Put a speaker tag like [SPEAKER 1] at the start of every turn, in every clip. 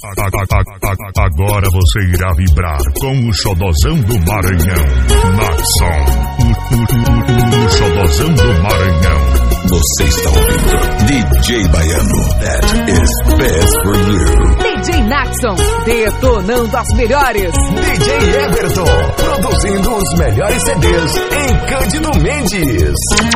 [SPEAKER 1] Agora você irá vibrar com o xodozão do Maranhão. Naxon, o xodozão do Maranhão.
[SPEAKER 2] Você está ouvindo DJ Baiano. That is best for you.
[SPEAKER 3] DJ Naxon, detonando as melhores.
[SPEAKER 4] DJ Everton, produzindo os melhores CDs em Cândido Mendes.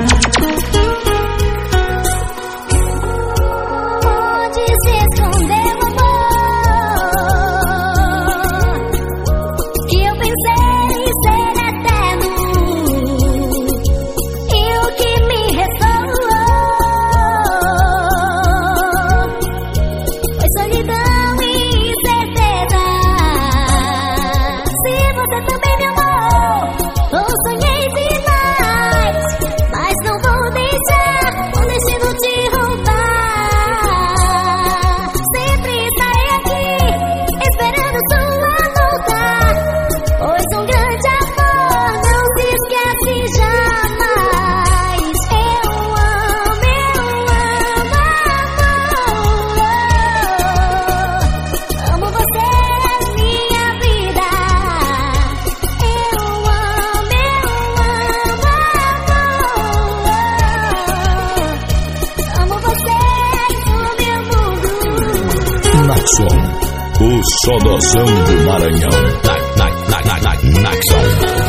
[SPEAKER 2] O xodozão do Maranhão. Naxon.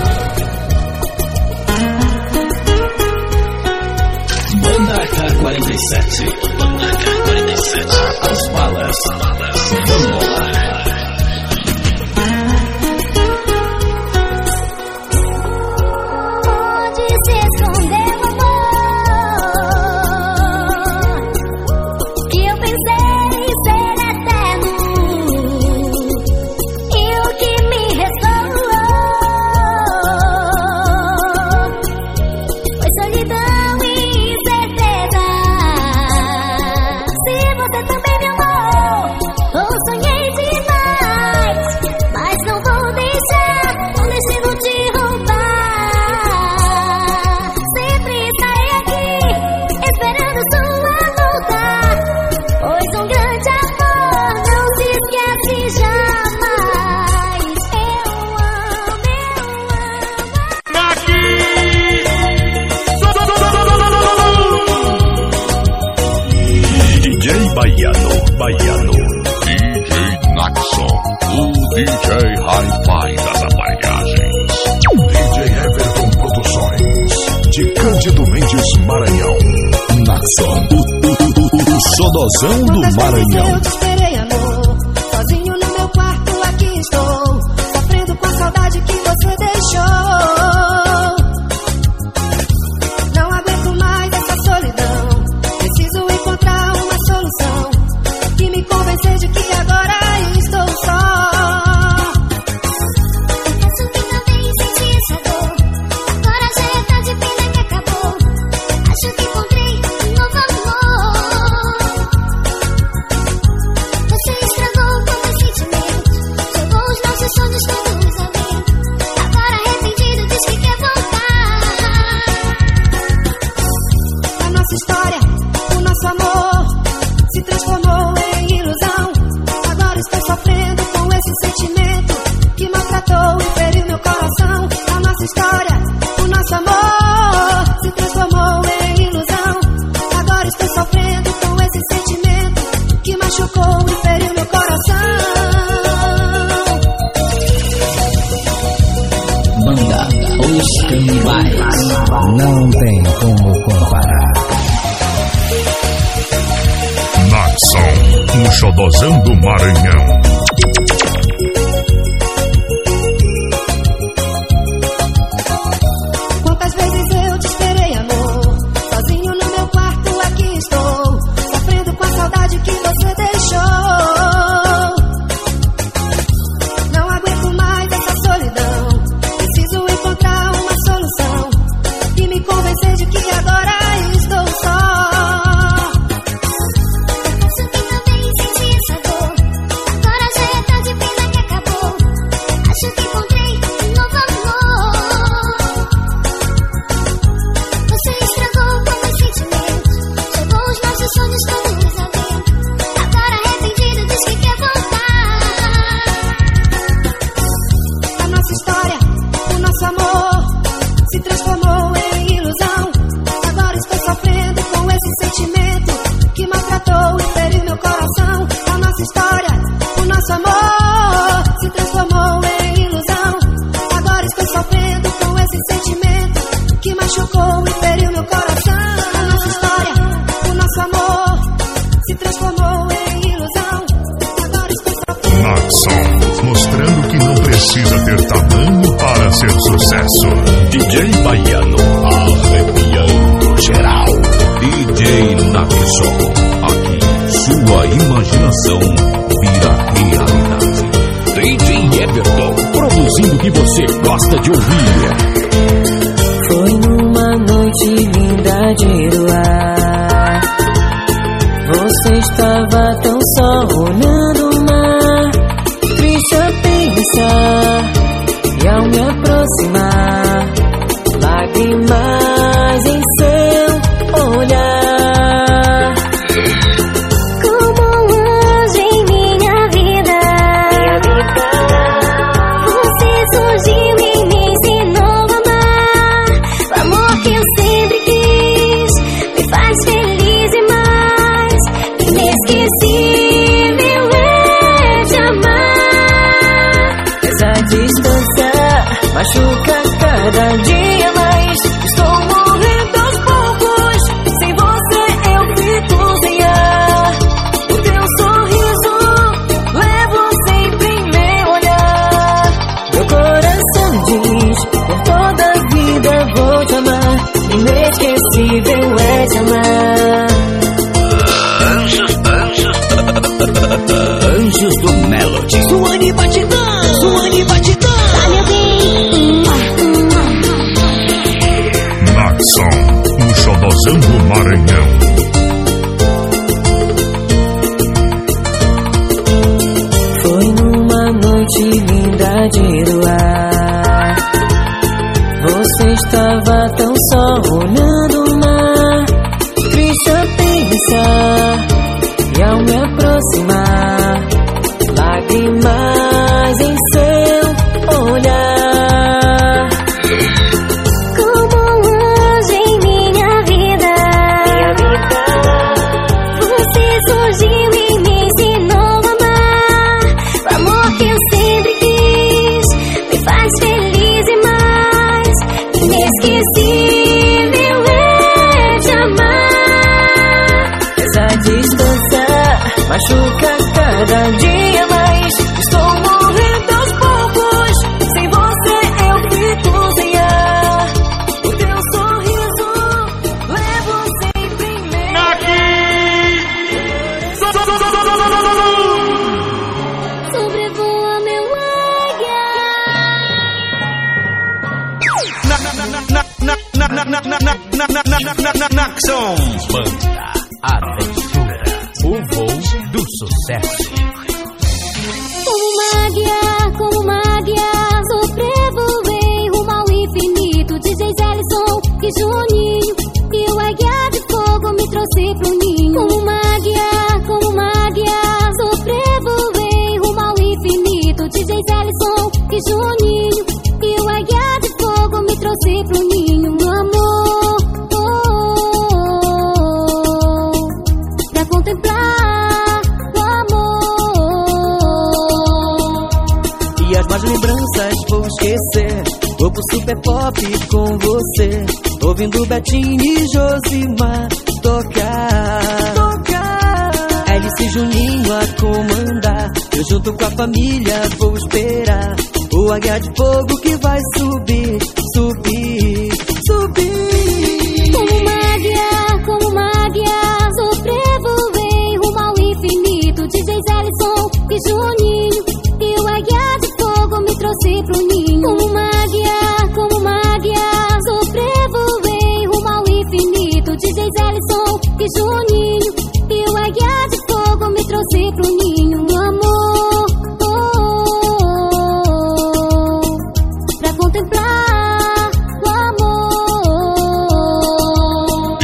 [SPEAKER 2] Banda K-47. As balas. Vamos lá.
[SPEAKER 1] Baiano. DJ Naxon, o DJ Hi-Fi das aparelhagens.
[SPEAKER 4] DJ Everton Produções, de Cândido Mendes, Maranhão.
[SPEAKER 2] Naxon, o xodozão do Maranhão.
[SPEAKER 5] Eu te esperei, amor, sozinho no meu quarto aqui estou, sofrendo com a saudade que você deixou. Não aguento mais essa solidão, preciso encontrar uma solução que me convencer de que agora estou só. Confesso que também senti essa dor, agora já é tarde, pena que acabou. Acho que encontrei um novo amor. Você estragou com meus sentimentos, jogou os nossos sonhos todos ao vento. Agora arrependido diz que quer voltar. A nossa história, o nosso amor se transformou em ilusão. Agora estou sofrendo com esse sentimento que maltratou e feriu meu coração. A nossa história, o nosso amor se transformou em ilusão. Agora estou sofrendo com esse sentimento que machucou e feriu meu coração.
[SPEAKER 6] Banda Os Canibais.
[SPEAKER 7] Não tem como comparar.
[SPEAKER 1] Naxon, o xodozão do Maranhão.
[SPEAKER 5] Quantas vezes eu te esperei, amor, sozinho no meu quarto aqui estou, sofrendo com a saudade que você deixou. Não aguento mais essa solidão, preciso encontrar uma solução e me convencer de que agora estou só. Confesso que também senti essa dor, agora já
[SPEAKER 1] Naxon, mostrando que não precisa ter tamanho para ser sucesso.
[SPEAKER 2] DJ Baiano, arrepiando geral. DJ Naxon, aqui sua imaginação vira realidade. DJ Everton, produzindo o que você gosta de ouvir.
[SPEAKER 8] Foi numa noite linda de luar, você estava tão só olhando o mar, triste a pensar, e ao me aproximar, lágrimas em seu olhar.
[SPEAKER 5] Como um anjo em minha vida, você surgiu e me ensinou a amar. O amor que eu sempre quis me faz feliz demais. Inesquecível é te amar.
[SPEAKER 8] Essa distância machuca cada dia mais. Estou morrendo aos poucos, sem você eu fico sem ar. O teu sorriso levo sempre em meu olhar. Meu coração diz, por toda a vida vou te amar. Inesquecível é te amar.
[SPEAKER 2] Anjos do Melody.
[SPEAKER 8] Suane Batidão, Suane Batidão.
[SPEAKER 1] Naxon, um xodozão do Maranhão.
[SPEAKER 8] Foi numa noite linda de luar, você estava tão só olhando o mar, triste a pensar, e ao me aproximar, lágrimas em seu olhar.
[SPEAKER 5] Como um anjo em minha vida, você surgiu e me ensinou a amar. O amor que eu sempre quis me faz feliz demais. Inesquecível é te amar.
[SPEAKER 8] Essa distância machuca cada dia mais. Estou morrendo aos poucos, sem você eu fico sem ar. O teu sorriso levo sempre em meu
[SPEAKER 5] Sobrevoa meu águia.
[SPEAKER 2] Naxon, banda, aventura, o voo do sucesso.
[SPEAKER 5] Como uma águia, sobrevoei rumo ao infinito. DJ Ellison e Juninho, e o águia de fogo me trouxe pro ninho. Como uma águia, sobrevoei rumo ao infinito. DJ Ellison e Juninho, e o águia de fogo me trouxe pro ninho. Meu amor, pra contemplar o amor.
[SPEAKER 8] E as más lembranças vou esquecer. Vou pro super pop com você, ouvindo Betinho e Josimar tocar. Hélice e Juninho a comandar, eu junto com a família vou esperar o águia de fogo que vai subir, subir, subir.
[SPEAKER 5] Como uma águia, sobrevoei rumo ao infinito. DJ Ellison e Juninho, e o águia de fogo me trouxe pro ninho. Como uma águia, sobrevoei rumo ao infinito. DJ Ellison e Juninho, e o águia de fogo me trouxe pro ninho. Meu amor, pra contemplar o amor.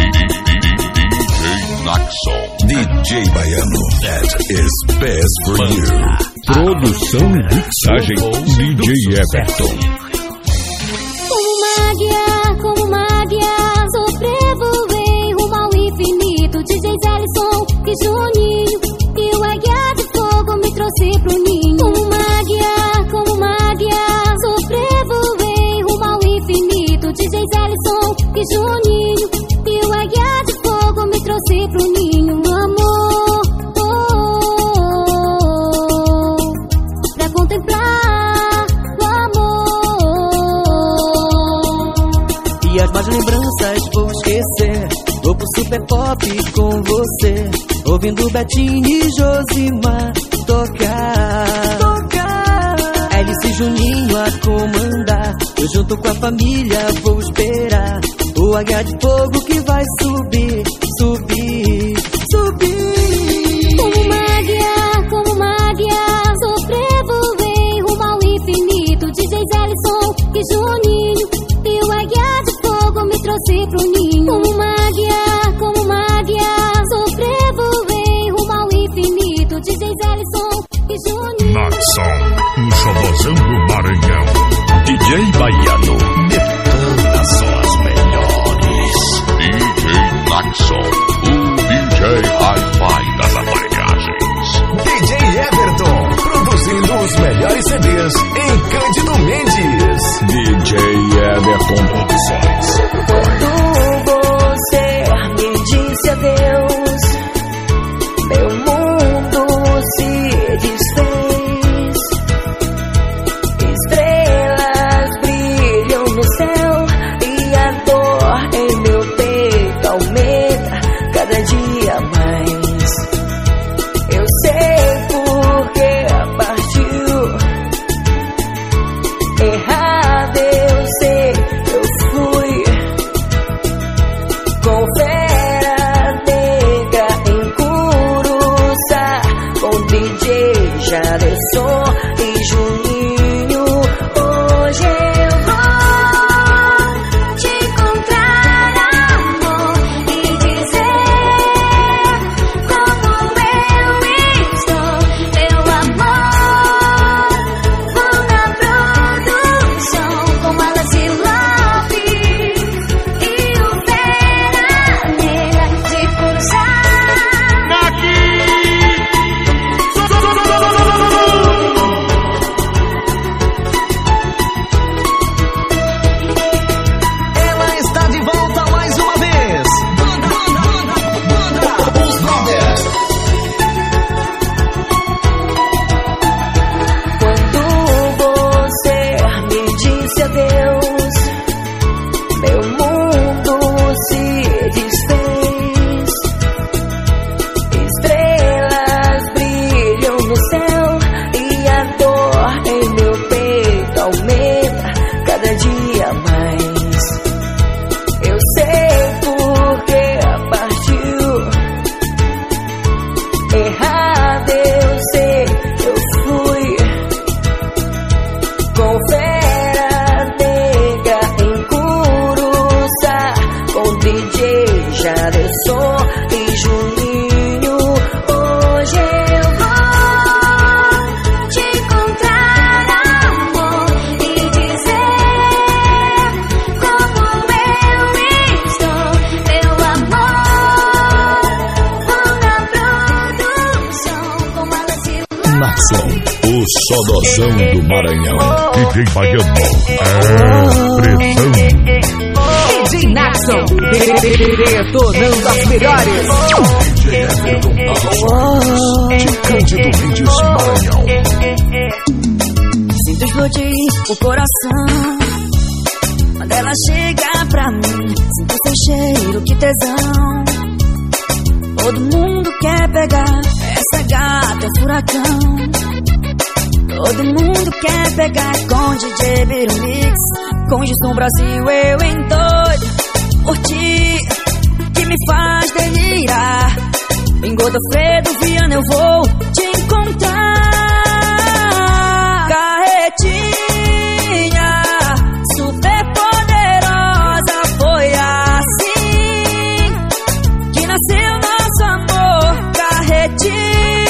[SPEAKER 2] DJ Baiano, that is best for you.
[SPEAKER 1] Produção e mixagem DJ Everton.
[SPEAKER 5] Como uma águia, sobrevoei rumo ao infinito. DJ Ellison e Juninho, e o águia de fogo me trouxe pro ninho. Como uma águia, sobrevoei rumo ao infinito. DJ Ellison e Juninho, e o águia de fogo me trouxe pro ninho. Meu amor,
[SPEAKER 8] super pop com você, ouvindo Betinho e Josimar tocar. Alice e Juninho a comandar, eu junto com a família vou esperar o Águia de Fogo que vai subir, subir, subir.
[SPEAKER 5] Como uma águia, sobrevoei rumo ao infinito. DJ Ellison e Juninho, e o Águia de Fogo me trouxe pro ninho. Como uma águia, sobrevoei rumo ao infinito. DJ Ellison e Juninho.
[SPEAKER 1] Naxon, xodozão do Maranhão.
[SPEAKER 2] DJ Baiano, metendo só as melhores.
[SPEAKER 1] DJ Naxon, o DJ Hi-Fi das aparelhagens.
[SPEAKER 4] DJ Everton, produzindo os melhores CDs em Cândido Mendes.
[SPEAKER 2] DJ Everton Produções.
[SPEAKER 8] Quando você me disse adeus, meu mundo se desfez. Estrelas brilham no céu e a dor em meu peito aumenta cada dia mais. Eu sei porque partiu. Errado eu sei, eu fui. Com fera negra em Curuçá, com DJ Jaderson e Juninho. Hoje eu vou te encontrar, amor, e dizer como eu estou. Meu amor, vou na produção com Alas e Love e o Fera Negra de Curuçá.
[SPEAKER 4] Ela está de volta mais uma vez. Os Brothers.
[SPEAKER 8] Quando você me disse adeus, meu mundo se desfez. Estrelas brilham no céu e a dor em meu peito aumenta cada dia mais. Eu sei porque partiu. Errado eu sei, eu fui. Com fera negra em Curuçá, com DJ Jaderson e Juninho. Hoje eu vou te encontrar, amor, e dizer como eu estou. Meu amor, vou na produção com Alas e Love.
[SPEAKER 2] Naxon, o xodozão do Maranhão.
[SPEAKER 1] DJ Baiano, pressão.
[SPEAKER 3] DJ Naxon, detonando as melhores.
[SPEAKER 2] DJ Everton Produções. De Cândido Mendes, Maranhão.
[SPEAKER 8] Sinto explodir o coração quando ela chega pra mim. Sinto seu cheiro, que tesão. Todo mundo quer pegar essa gata, é furacão. Todo mundo quer pegar com DJ Birumix, com Gilson Brasil eu endoido por ti, que me faz delirar. Em Godofredo Viana eu vou te encontrar. Carretinha super poderosa, foi assim que nasceu nosso amor. Carretinha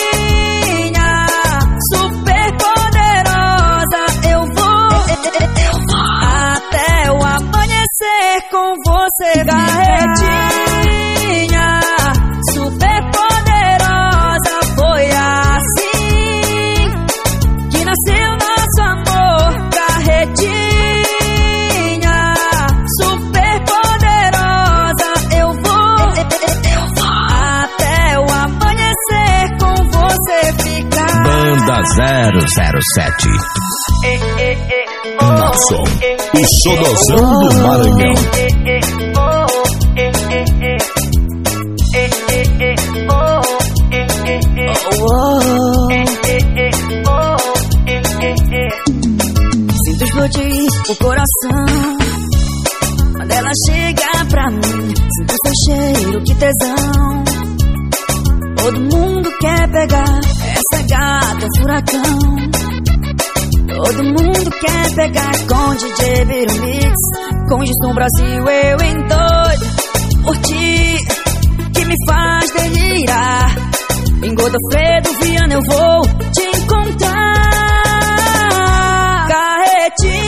[SPEAKER 8] super poderosa, eu vou até o amanhecer com você. Carretinha super poderosa, foi assim que nasceu nosso amor. Carretinha super poderosa, eu vou até o amanhecer com você ficar.
[SPEAKER 2] Banda 007. Naxon, o xodozão do Maranhão.
[SPEAKER 8] coração. Quando ela chega pra mim, sinto seu cheiro, que tesão. Todo mundo quer pegar essa gata furacão. Todo mundo quer pegar com DJ Birumix, com Gilson Brasil, eu em doido por ti, que me faz delirar. Em Godofredo Viana eu vou te encontrar. Carretinha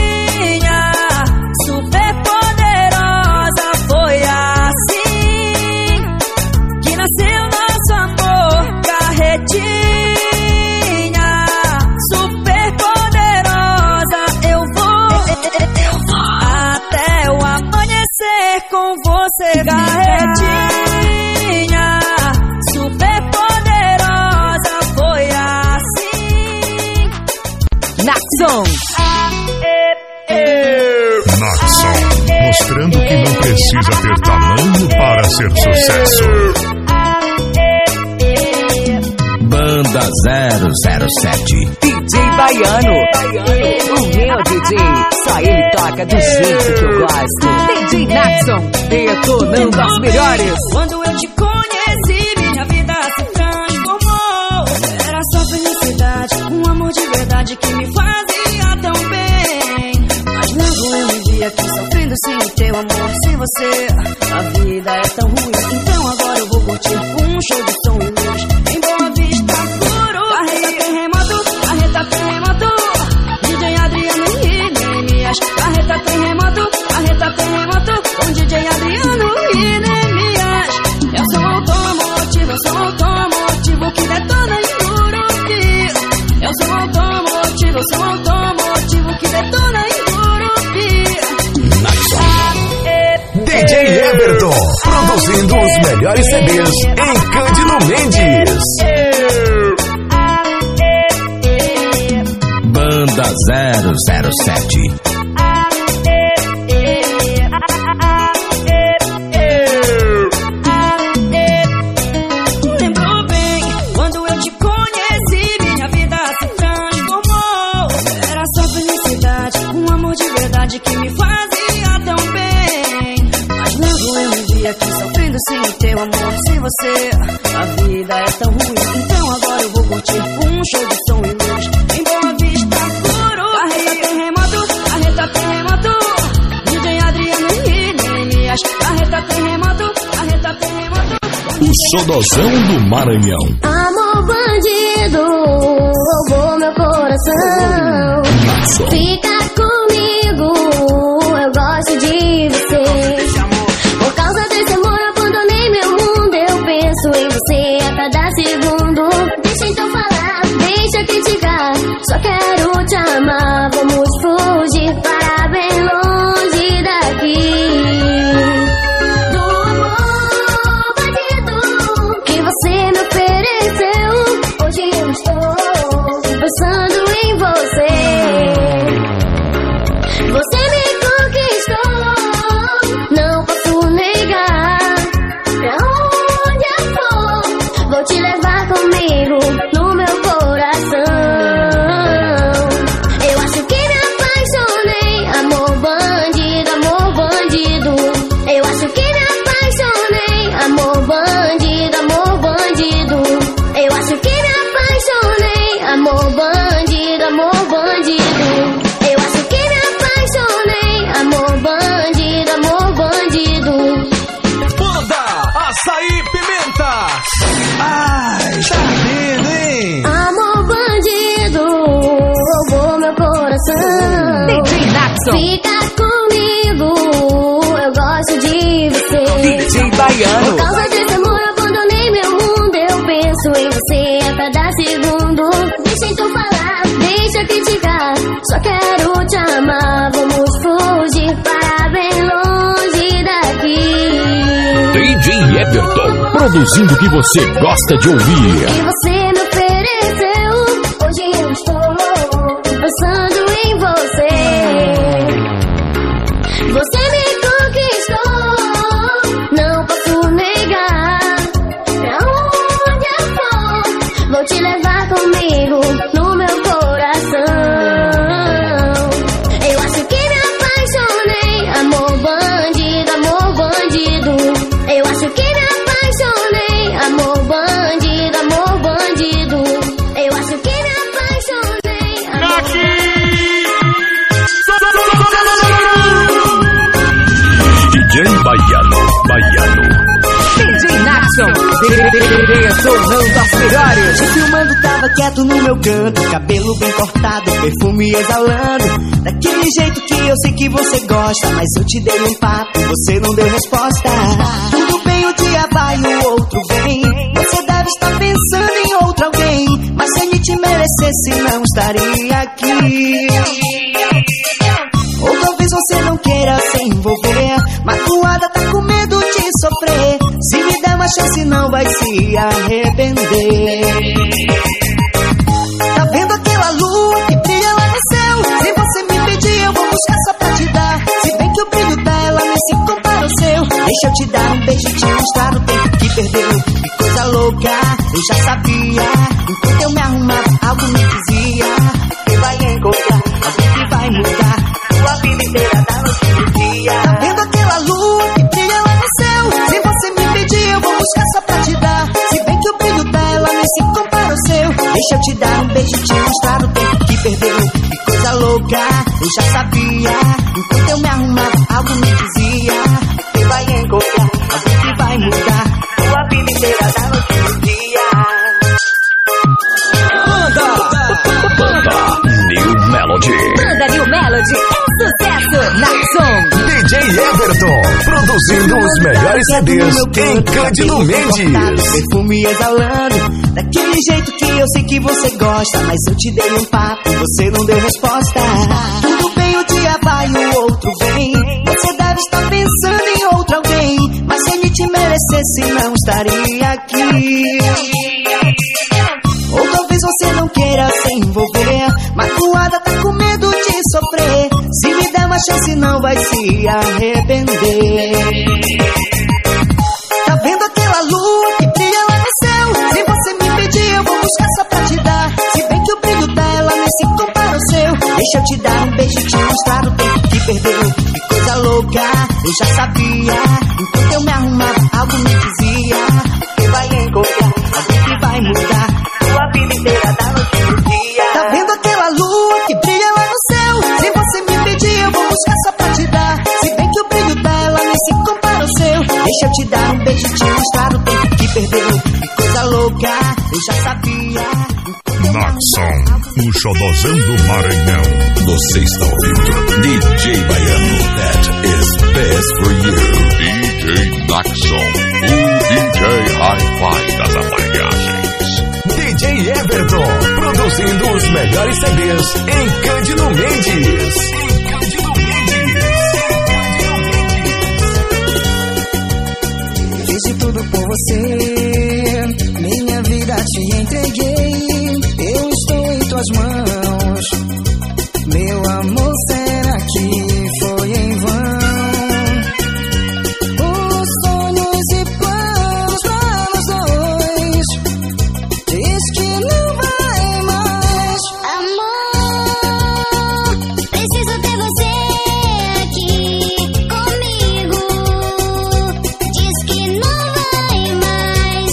[SPEAKER 8] super poderosa, foi assim que nasceu nosso amor. Carretinha super poderosa, eu vou até o amanhecer com você. Carretinha super poderosa, foi assim.
[SPEAKER 3] Naxon.
[SPEAKER 1] Naxon, mostrando que não precisa ter tamanho para ser sucesso.
[SPEAKER 7] Banda 007
[SPEAKER 3] DJ Baiano. O meu DJ, só ele toca do jeito que eu gosto. DJ Naxon, detonando as melhores.
[SPEAKER 8] Quando eu te conheci, minha vida se transformou. Era só felicidade, um amor de verdade que me fazia tão bem. Mas logo eu me vi aqui sofrendo sem o teu amor, sem você. A vida é tão ruim, então agora eu vou curtir um show de som e luz em Boa Vista, Curuí. Carreta terremoto, DJ Adriano e Neemias. Carreta terremoto, com DJ Adriano e Neemias. Eu sou automotivo que detona em Curuí. Eu sou automotivo que detona em Curuí.
[SPEAKER 4] DJ Everton, produzindo os melhores CDs em Cândido Mendes.
[SPEAKER 7] Banda 007
[SPEAKER 8] Lembrou bem, quando eu te conheci, minha vida se transformou. Era só felicidade, um amor de verdade que me fazia tão bem. Mas logo eu me vi aqui sofrendo sem o teu amor, sem você. A vida é tão ruim, então agora eu vou curtir um show de som e luz em Boa Vista, Curuí. Carreta terremoto, DJ Adriano e Neemias. Carreta terremoto.
[SPEAKER 2] O Xodozão do Maranhão.
[SPEAKER 9] Amor bandido, roubou meu coração. Fica comigo, eu gosto de você. Por causa desse amor eu abandonei meu mundo. Eu penso em você a cada segundo. Deixa então falar, deixa criticar. Só quero te amar, vamos fugir para bem longe daqui. Pensando em você, você me conquistou, não posso negar. Pra onde eu for, vou te levar comigo no meu coração. Eu acho que me apaixonei, amor bandido, amor bandido. Eu acho que me apaixonei, amor bandido, amor bandido. Eu acho que me apaixonei, amor bandido, amor bandido. Eu acho que me apaixonei, amor bandido, amor bandido.
[SPEAKER 4] Banda Açaí Pimenta. Ai, tá lindo, hein?
[SPEAKER 9] Amor bandido, roubou meu coração.
[SPEAKER 3] DJ Naxon.
[SPEAKER 9] Fica comigo, eu gosto de você.
[SPEAKER 3] DJ Baiano.
[SPEAKER 9] Por causa desse amor eu abandonei meu mundo. Eu penso em você a cada segundo. Deixa então falar, deixa criticar. Só quero te amar, vamos fugir para bem longe daqui.
[SPEAKER 2] DJ Everton, produzindo o que você gosta de ouvir.
[SPEAKER 9] E você me ofereceu, hoje eu estou pensando em você. Você me conquistou, não posso negar. Pra onde eu for, vou te levar comigo no meu coração. Eu acho que
[SPEAKER 3] detonando as melhores.
[SPEAKER 8] Te filmando, tava quieto no meu canto, cabelo bem cortado, perfume exalando. Daquele jeito que eu sei que você gosta, mas eu te dei um papo, você não deu resposta. Tudo bem, um dia vai, o outro vem. Você deve estar pensando em outro alguém, mas se ele te merecesse, não estaria aqui. Ou talvez você não queira se envolver, magoada, tá com medo de sofrer. Se me der uma chance, não vai se arrepender. Tá vendo aquela lua que brilha lá no céu? Se você me pedir, eu vou buscar só pra te dar. Se bem que o brilho dela nem se compara ao seu. Deixa eu te dar um beijo e te mostrar o tempo que perdeu. Que coisa louca, eu já sabia. Enquanto eu me arrumava, algo me dizia: você vai encontrar alguém que vai mudar sua vida inteira da noite pro dia. Tá vendo aquela lua que brilha lá no céu? Se você me pedir, eu vou buscar só pra te dar. Se bem que o brilho dela nem se compara ao seu. Deixa eu te dar um beijo e te mostrar o tempo que perdeu. Que coisa louca, eu já sabia. Enquanto eu me arrumava, algo me dizia: você vai encontrar alguém que vai mudar sua vida inteira da noite pro dia.
[SPEAKER 2] New Melody.
[SPEAKER 3] Banda New Melody é sucesso. Naxon.
[SPEAKER 4] DJ Everton, produzindo os melhores CDs em Cândido Mendes.
[SPEAKER 8] Perfume exalando, daquele jeito que eu sei que você gosta, mas eu te dei um papo, você não deu resposta. Tudo bem, um dia vai, o outro vem. Você deve estar pensando em outro alguém, mas se ele te merecesse, não estaria aqui. Ou talvez você não queira se envolver, magoada, tá com medo de sofrer. Se me der uma chance, não vai se arrepender. Tá vendo aquela lua que brilha lá no céu? Se você me pedir, eu vou buscar só pra te dar. Se bem que o brilho dela nem se compara ao seu. Deixa eu te dar um beijo e te mostrar o tempo que perdeu. Que coisa louca, eu já sabia. Enquanto eu me arrumava, algo me dizia: você vai encontrar alguém que vai mudar sua vida inteira da noite pro dia. Tá vendo aquela lua que brilha lá no céu? Se você me pedir, eu vou buscar só pra te dar. Se bem que o brilho dela nem se compara ao seu. Deixa eu te dar um beijo e te mostrar o tempo que perdeu. Que coisa louca, eu já sabia.
[SPEAKER 1] Naxon, o xodozão do Maranhão.
[SPEAKER 2] Você está ouvindo DJ Baiano. That is best for you.
[SPEAKER 1] DJ Naxon, o DJ Hi-Fi das aparelhagens.
[SPEAKER 4] DJ Everton, produzindo os melhores CDs em Cândido Mendes.
[SPEAKER 8] Fiz de tudo por você, minha vida te entreguei. Eu estou em tuas mãos, meu amor, será que foi em vão? Os sonhos e planos para nós dois, diz que não vai mais.
[SPEAKER 9] Amor, preciso ter você aqui comigo. Diz que não vai mais.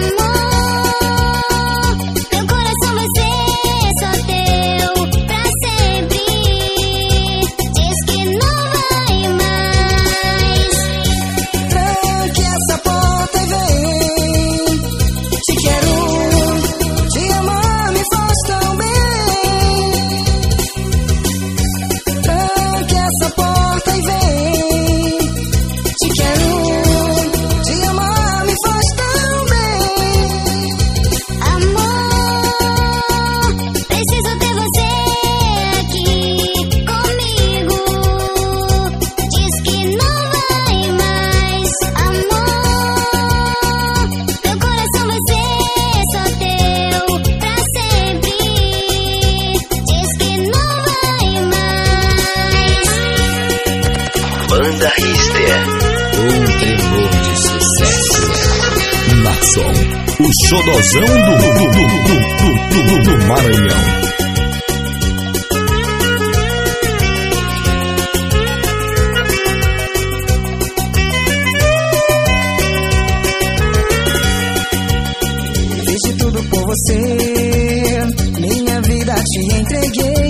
[SPEAKER 9] Amor, meu coração vai ser só teu pra sempre. Diz que não vai mais.
[SPEAKER 8] Tranque essa porta e vem. Te quero, te amar me faz tão bem. Tranque essa porta e vem. Te quero, te amar me faz tão bem.
[SPEAKER 9] Amor, preciso ter você aqui comigo. Diz que não vai mais. Amor, meu coração vai ser só teu pra sempre. Diz que não vai mais.
[SPEAKER 2] Banda Rister.
[SPEAKER 7] Um tremor de sucesso.
[SPEAKER 2] Naxon, o xodozão do Maranhão.
[SPEAKER 8] Fiz de tudo por você, minha vida te entreguei.